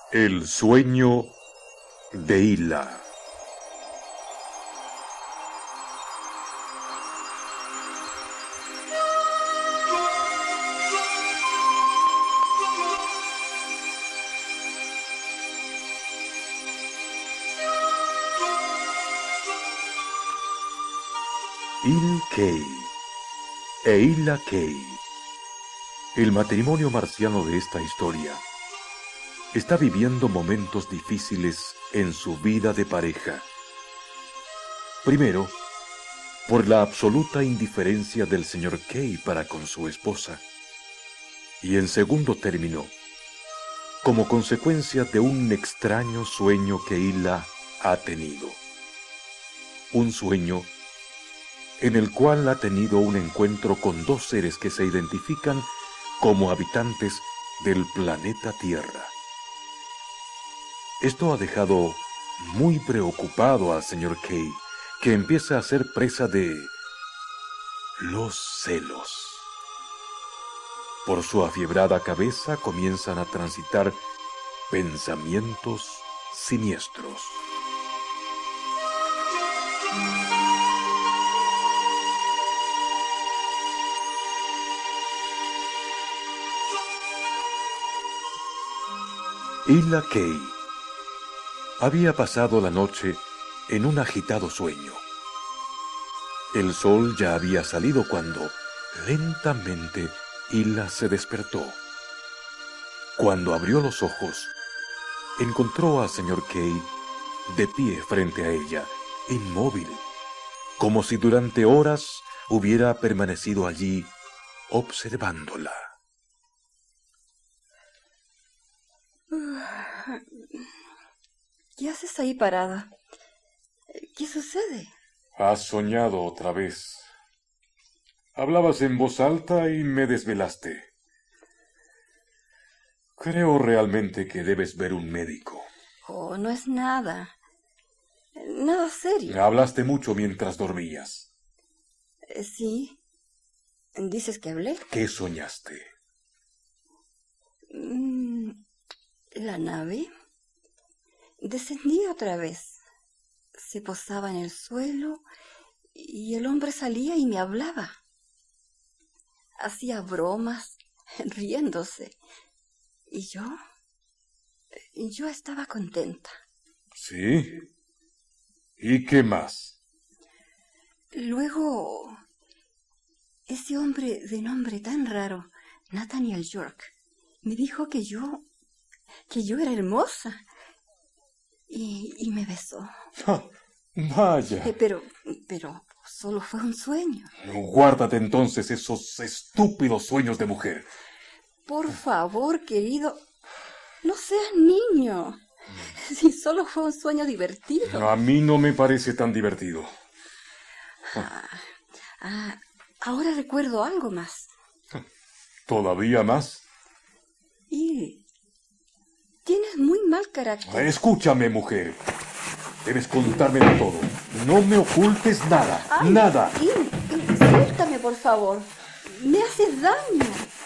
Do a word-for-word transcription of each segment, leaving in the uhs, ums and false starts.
El sueño de Hila. Il Kay e Hila Kay, el matrimonio marciano de esta historia, está viviendo momentos difíciles en su vida de pareja. Primero, por la absoluta indiferencia del señor Kay para con su esposa. Y en segundo término, como consecuencia de un extraño sueño que Hila ha tenido. Un sueño en el cual ha tenido un encuentro con dos seres que se identifican como habitantes del planeta Tierra. Esto ha dejado muy preocupado al señor Kay, que empieza a ser presa de los celos. Por su afiebrada cabeza comienzan a transitar pensamientos siniestros. Hila Kay había pasado la noche en un agitado sueño. El sol ya había salido cuando, lentamente, Hila se despertó. Cuando abrió los ojos, encontró al señor Kay de pie frente a ella, inmóvil, como si durante horas hubiera permanecido allí observándola. ¿Qué haces ahí parada? ¿Qué sucede? Has soñado otra vez. Hablabas en voz alta y me desvelaste. Creo realmente que debes ver un médico. Oh, no es nada. Nada serio. Hablaste mucho mientras dormías. Eh, sí. ¿Dices que hablé? ¿Qué soñaste? Mm, la nave descendía otra vez. Se posaba en el suelo y el hombre salía y me hablaba. Hacía bromas, riéndose. Y yo, yo estaba contenta. ¿Sí? ¿Y qué más? Luego, ese hombre de nombre tan raro, Nathaniel York, me dijo que yo, que yo era hermosa. Y, y me besó. Ah, vaya. Eh, pero, pero solo fue un sueño. Guárdate entonces esos estúpidos sueños de mujer. Por favor, querido, no seas niño. Si solo fue un sueño divertido. A mí no me parece tan divertido. Ah, ah, ahora recuerdo algo más. ¿Todavía más? Y tienes muy mal carácter. Escúchame, mujer. Debes contármelo todo. No me ocultes nada. Ay, nada. Y, y, suéltame, por favor. Me haces daño.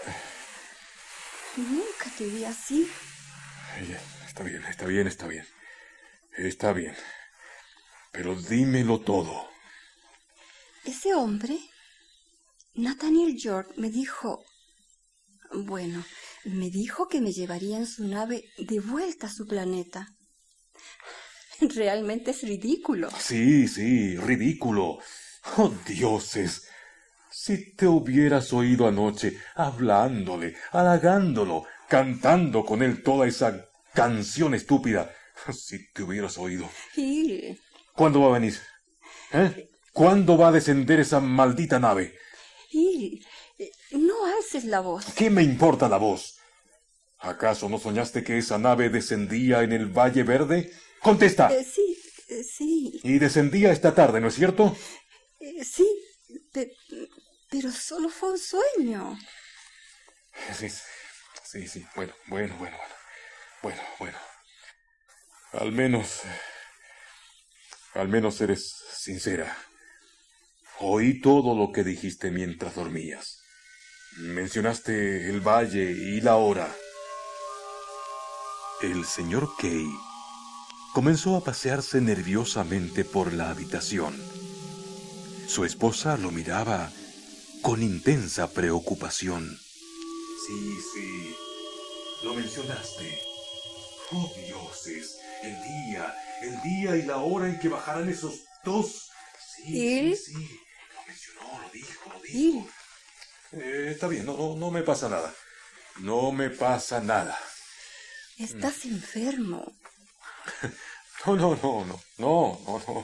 Nunca te vi así. Está bien, está bien, está bien. Está bien. Pero dímelo todo. Ese hombre, Nathaniel York, me dijo... Bueno, me dijo que me llevaría en su nave de vuelta a su planeta. Realmente es ridículo. Sí, sí, ridículo. Oh, dioses. Si te hubieras oído anoche hablándole, halagándolo, cantando con él toda esa canción estúpida. Si te hubieras oído. Y... ¿Cuándo va a venir? ¿Eh? ¿Cuándo va a descender esa maldita nave? Y... no alces la voz. ¿Qué me importa la voz? ¿Acaso no soñaste que esa nave descendía en el Valle Verde? ¡Contesta! Eh, sí, eh, sí. Y descendía esta tarde, ¿no es cierto? Eh, sí, pe pero solo fue un sueño. Sí, sí, sí. Bueno, bueno, bueno, bueno. Bueno, bueno. Al menos... Al menos eres sincera. Oí todo lo que dijiste mientras dormías. Mencionaste el valle y la hora. El señor Kay comenzó a pasearse nerviosamente por la habitación. Su esposa lo miraba con intensa preocupación. Sí, sí, lo mencionaste. Oh, dioses, el día, el día y la hora en que bajarán esos dos. Sí, ¿Il? sí, sí, lo mencionó, lo dijo, lo dijo. Eh, está bien, no, no, no me pasa nada. No me pasa nada. Estás enfermo. No, no, no, no, no, no, no.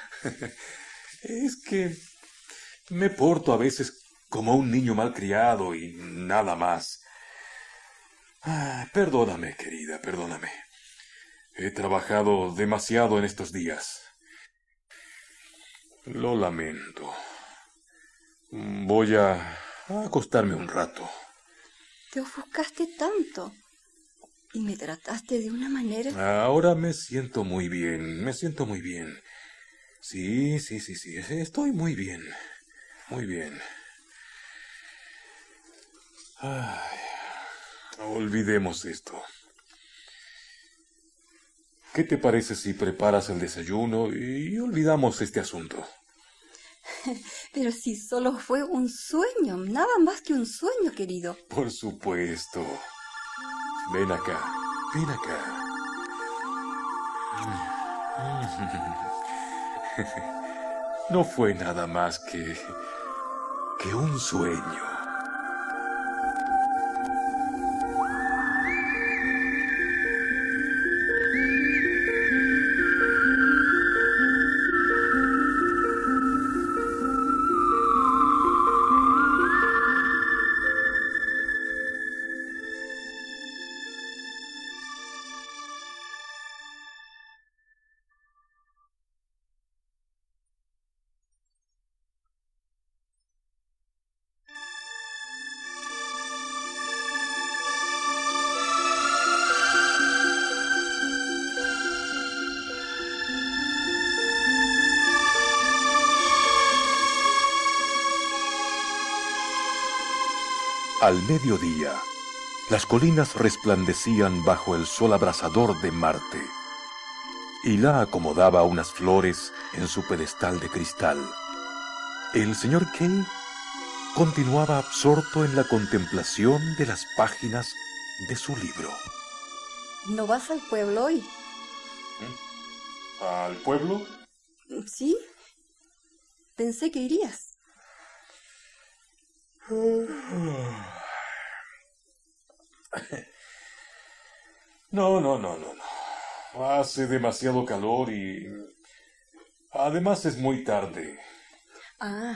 Es que me porto a veces como un niño malcriado y nada más. Ah, perdóname, querida, perdóname. He trabajado demasiado en estos días. Lo lamento. Voy a, a acostarme un rato. Te ofuscaste tanto y me trataste de una manera... Ahora me siento muy bien, me siento muy bien. Sí, sí, sí, sí, estoy muy bien, muy bien. Ay, olvidemos esto. ¿Qué te parece si preparas el desayuno y olvidamos este asunto? Pero si solo fue un sueño, nada más que un sueño, querido. Por supuesto. Ven acá, ven acá. No fue nada más que... que un sueño. Al mediodía, las colinas resplandecían bajo el sol abrasador de Marte. Hila acomodaba unas flores en su pedestal de cristal. El señor Kay continuaba absorto en la contemplación de las páginas de su libro. ¿No vas al pueblo hoy? ¿Al pueblo? Sí. Pensé que irías. No, no, no, no, no. Hace demasiado calor y... además es muy tarde. Ah.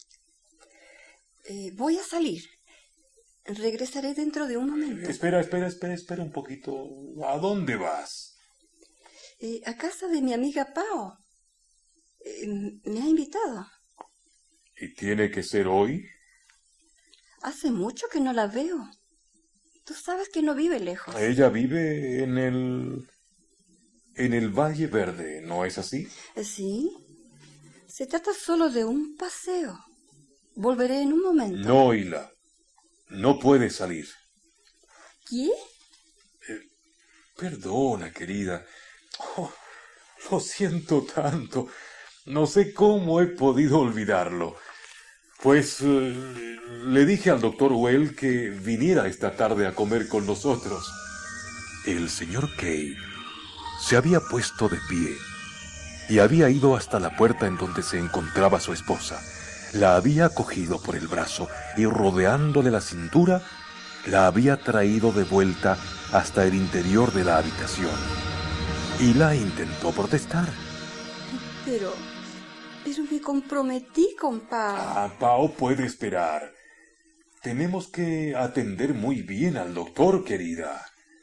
Eh, voy a salir. Regresaré dentro de un momento. Espera, espera, espera, espera un poquito. ¿A dónde vas? Eh, a casa de mi amiga Pao. Eh, me ha invitado. ¿Y tiene que ser hoy? Hace mucho que no la veo. Tú sabes que no vive lejos. Ella vive en el... en el Valle Verde, ¿no es así? Sí. Se trata solo de un paseo. Volveré en un momento. No, Hila. No puedes salir. ¿Qué? Eh, perdona, querida. Oh, lo siento tanto. No sé cómo he podido olvidarlo. Pues eh, le dije al doctor Well que viniera esta tarde a comer con nosotros. El señor Kay se había puesto de pie y había ido hasta la puerta en donde se encontraba su esposa. La había cogido por el brazo y rodeándole la cintura, la había traído de vuelta hasta el interior de la habitación. Y la intentó protestar. Pero... pero me comprometí con Pao. Ah, Pao puede esperar. Tenemos que atender muy bien al doctor, querida.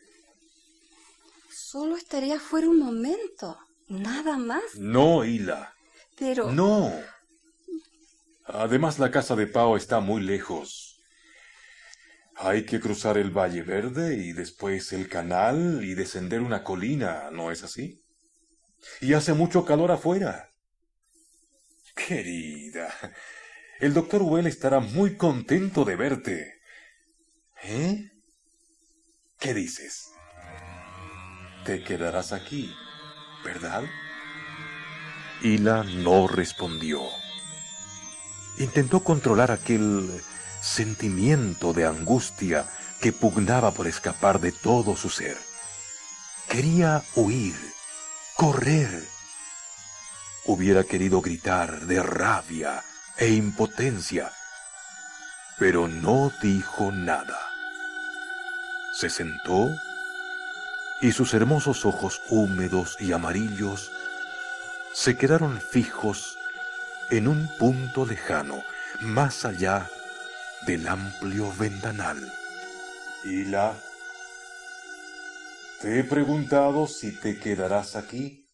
Solo estaré afuera un momento. Nada más. No, Hila. Pero... No. Además, la casa de Pao está muy lejos. Hay que cruzar el Valle Verde y después el canal y descender una colina, ¿no es así? Y hace mucho calor afuera. Querida, el doctor Well estará muy contento de verte. ¿Eh? ¿Qué dices? te quedarás aquí, ¿verdad? Hila no respondió. Intentó controlar aquel sentimiento de angustia que pugnaba por escapar de todo su ser. Quería huir, correr. Hubiera querido gritar de rabia e impotencia, pero no dijo nada. Se sentó y sus hermosos ojos húmedos y amarillos se quedaron fijos en un punto lejano, más allá del amplio ventanal. Hila, te he preguntado si te quedarás aquí.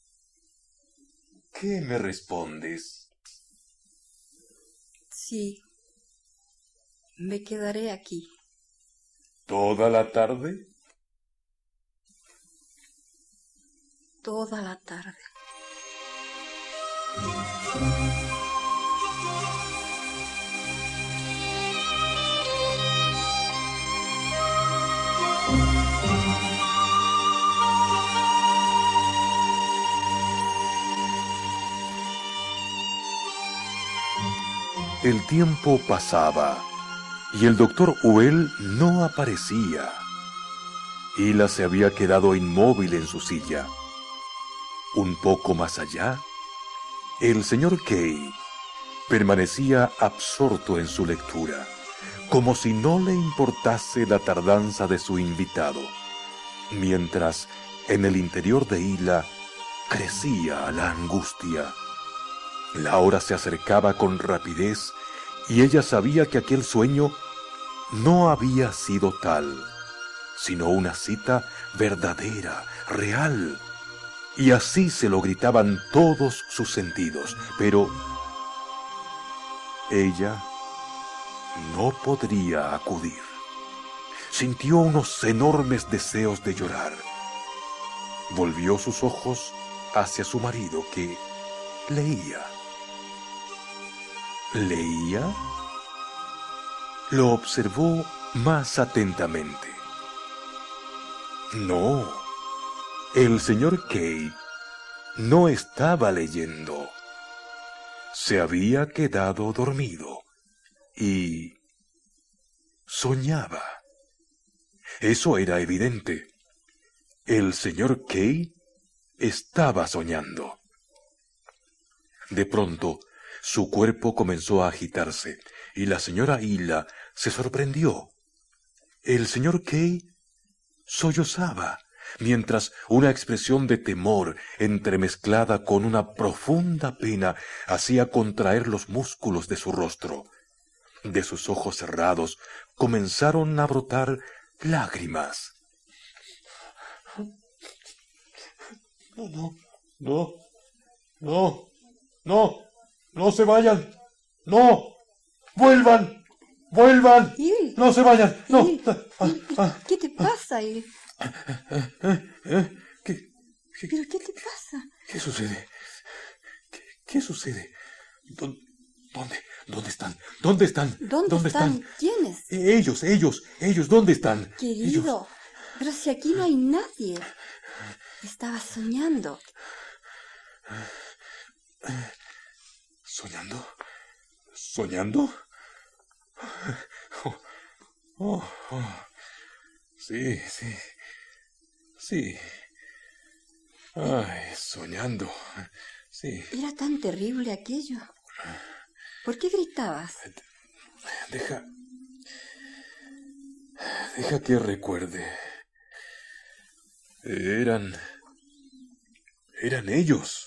¿Qué me respondes? Sí, me quedaré aquí. ¿Toda la tarde? Toda la tarde. El tiempo pasaba y el doctor Uel no aparecía. Hila se había quedado inmóvil en su silla. Un poco más allá, el señor Kay permanecía absorto en su lectura, como si no le importase la tardanza de su invitado, mientras en el interior de Hila crecía la angustia. La hora se acercaba con rapidez y ella sabía que aquel sueño no había sido tal, sino una cita verdadera, real. Y así se lo gritaban todos sus sentidos, pero ella no podría acudir. Sintió unos enormes deseos de llorar. Volvió sus ojos hacia su marido, que leía. ¿Leía? Lo observó más atentamente. No, el señor Kay no estaba leyendo. Se había quedado dormido y soñaba. Eso era evidente. El señor Kay estaba soñando. De pronto, su cuerpo comenzó a agitarse y la señora Hila se sorprendió. El señor Kay sollozaba, mientras una expresión de temor entremezclada con una profunda pena hacía contraer los músculos de su rostro. De sus ojos cerrados comenzaron a brotar lágrimas. No, no, no, no, no, no se vayan, no, vuelvan, vuelvan, Il, no se vayan, no. Il, Il, Ah, ¿qué te pasa, Il? ¿Eh? ¿Eh? ¿Qué, qué, ¿Pero qué te pasa? qué sucede? ¿Qué, qué sucede? ¿Dó- ¿Dónde, dónde están? ¿Dónde están? ¿Dónde, están? ¿Quiénes? Eh, Ellos, ellos, ellos, ¿dónde están? Querido, Ellos. pero si aquí no hay nadie. Estaba soñando. ¿Soñando? ¿Soñando? Oh, oh, oh. Sí, sí, sí. Ay, soñando. Sí. Era tan terrible aquello. ¿Por qué gritabas? Deja... Deja que recuerde. Eran... Eran ellos.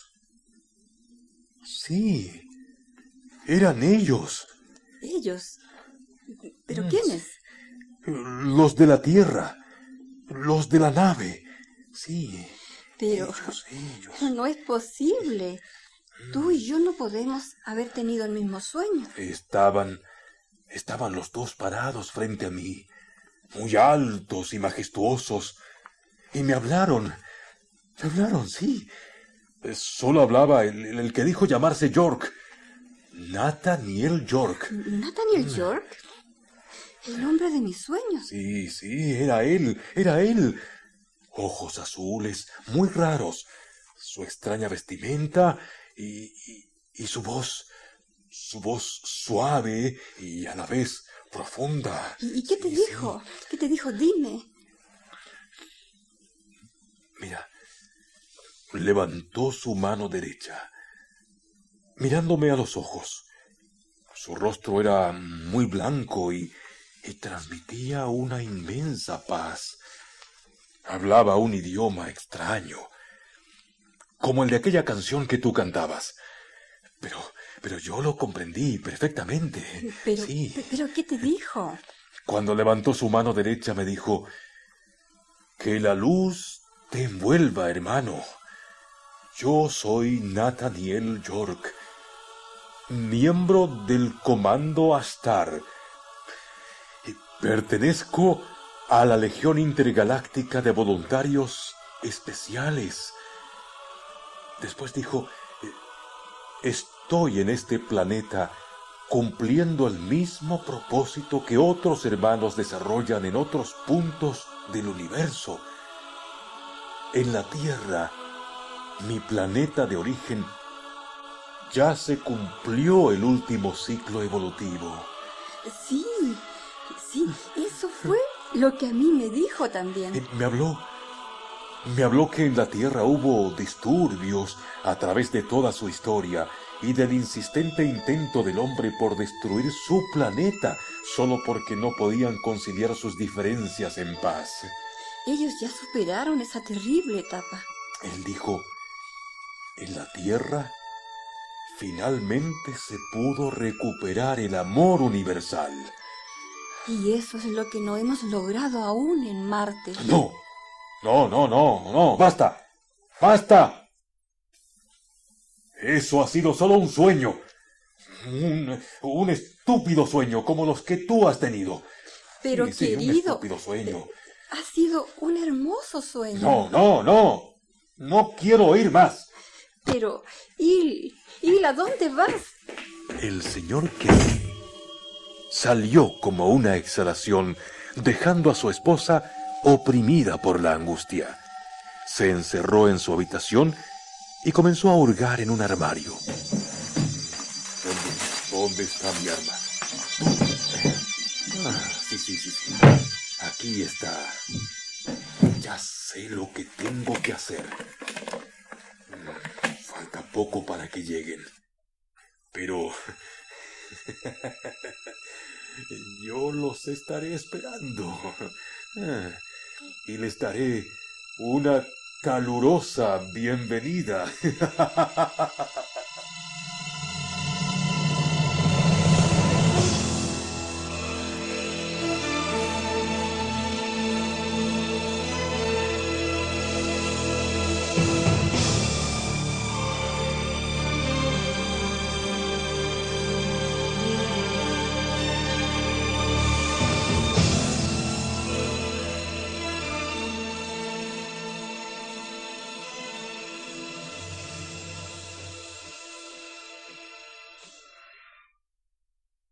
Sí. Eran ellos. Ellos. ¿Pero quiénes? Los de la Tierra. Los de la nave. Sí. Pero... Ellos, ellos. Pero no es posible. Tú y yo no podemos haber tenido el mismo sueño. Estaban... Estaban los dos parados frente a mí, muy altos y majestuosos, y me hablaron. Me hablaron, sí. Solo hablaba el, el que dijo llamarse York. Nathaniel York. ¿Nathaniel York? El hombre de mis sueños. Sí, sí, era él, era él. ojos azules, muy raros, su extraña vestimenta y, y, y su voz, su voz suave y a la vez profunda. ¿Y, y qué te Sí, dijo? sí. ¿Qué te dijo? Dime. Mira, levantó su mano derecha, mirándome a los ojos. Su rostro era muy blanco y, y transmitía una inmensa paz. Hablaba un idioma extraño, como el de aquella canción que tú cantabas. Pero, pero yo lo comprendí perfectamente. Pero, Sí. ¿pero qué te dijo? Cuando levantó su mano derecha me dijo, que la luz te envuelva, hermano. Yo soy Nathaniel York, miembro del Comando Astar. Pertenezco a la Legión Intergaláctica de Voluntarios Especiales. Después dijo, estoy en este planeta cumpliendo el mismo propósito que otros hermanos desarrollan en otros puntos del universo. En la Tierra, mi planeta de origen, ya se cumplió el último ciclo evolutivo. Sí, sí, eso fue lo que a mí me dijo también. Eh, me habló, me habló que en la Tierra hubo disturbios a través de toda su historia y del insistente intento del hombre por destruir su planeta solo porque no podían conciliar sus diferencias en paz. Ellos ya superaron esa terrible etapa. Él dijo, en la Tierra finalmente se pudo recuperar el amor universal. Y eso es lo que no hemos logrado aún en Marte. No, no, no, no, no, basta, basta. Eso ha sido solo un sueño, un, un estúpido sueño como los que tú has tenido. Pero Sí, sí, un querido, estúpido sueño. eh, ha sido un hermoso sueño. No, no, no, no quiero oír más. Pero, Il, Il, ¿a dónde vas? El señor Kelly salió como una exhalación, dejando a su esposa oprimida por la angustia. Se encerró en su habitación y comenzó a hurgar en un armario. ¿Dónde, dónde está mi arma? Ah, sí, sí, sí, sí. Aquí está. Ya sé lo que tengo que hacer. Falta poco para que lleguen. Pero yo los estaré esperando. Y les daré una calurosa bienvenida.